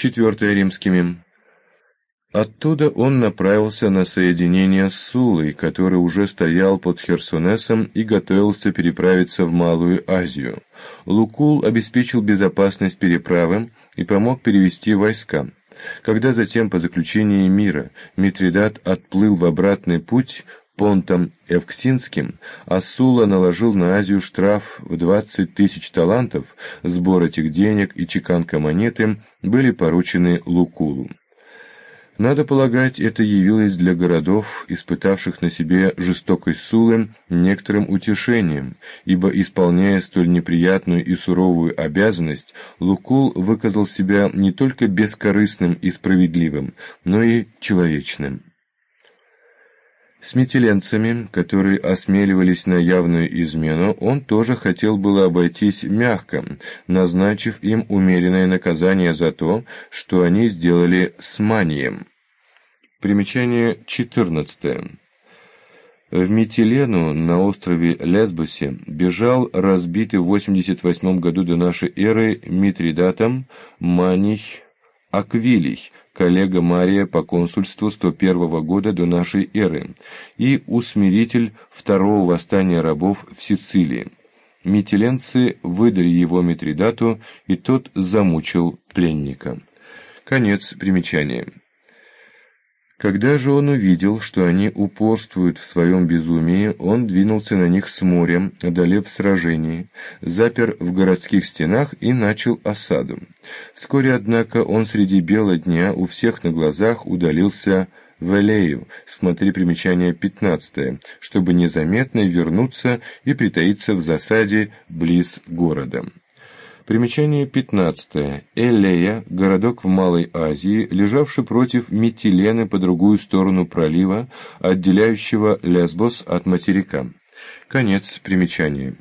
4 римскими. Оттуда он направился на соединение с Суллой, который уже стоял под Херсонесом и готовился переправиться в Малую Азию. Лукул обеспечил безопасность переправы и помог перевести войска. Когда затем, по заключении мира, Митридат отплыл в обратный путь понтом Эвксинским, а Сулла наложил на Азию штраф в 20 тысяч талантов, сбор этих денег и чеканка монеты были поручены Лукулу. Надо полагать, это явилось для городов, испытавших на себе жестокость Суллы, некоторым утешением, ибо, исполняя столь неприятную и суровую обязанность, Лукул выказал себя не только бескорыстным и справедливым, но и человечным. С митиленцами, которые осмеливались на явную измену, он тоже хотел было обойтись мягко, назначив им умеренное наказание за то, что они сделали с Манием. Примечание 14. В Митилену на острове Лесбосе бежал разбитый в 88 году до нашей эры Митридатом Маний Аквилий, коллега Мария по консульству 101 года до нашей эры, и усмиритель второго восстания рабов в Сицилии. Митиленцы выдали его Митридату, и тот замучил пленника. Конец примечания. Когда же он увидел, что они упорствуют в своем безумии, он двинулся на них с морем, одолев сражение, запер в городских стенах и начал осаду. Вскоре, однако, он среди бела дня у всех на глазах удалился в Элею, смотри примечание 15, чтобы незаметно вернуться и притаиться в засаде близ города. Примечание 15. Элея – городок в Малой Азии, лежавший против Митилены по другую сторону пролива, отделяющего Лесбос от материка. Конец примечания.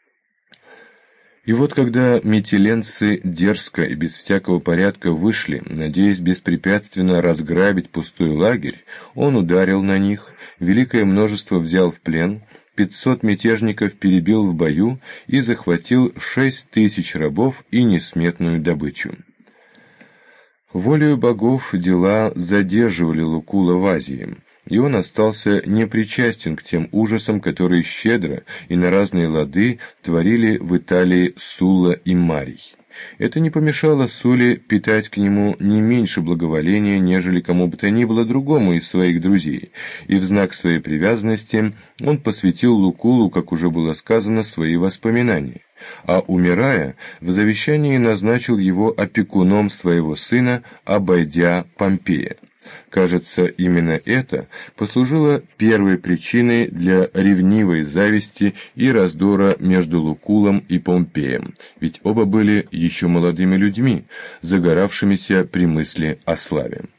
И вот когда митиленцы дерзко и без всякого порядка вышли, надеясь беспрепятственно разграбить пустой лагерь, он ударил на них, великое множество взял в плен, 500 мятежников перебил в бою и захватил 6000 рабов и несметную добычу. Волею богов дела задерживали Лукула в Азии, и он остался непричастен к тем ужасам, которые щедро и на разные лады творили в Италии Сулла и Марий. Это не помешало Сулле питать к нему не меньше благоволения, нежели кому бы то ни было другому из своих друзей, и в знак своей привязанности он посвятил Лукулу, как уже было сказано, свои воспоминания, а, умирая, в завещании назначил его опекуном своего сына, обойдя Помпея. Кажется, именно это послужило первой причиной для ревнивой зависти и раздора между Лукулом и Помпеем, ведь оба были еще молодыми людьми, загоравшимися при мысли о славе.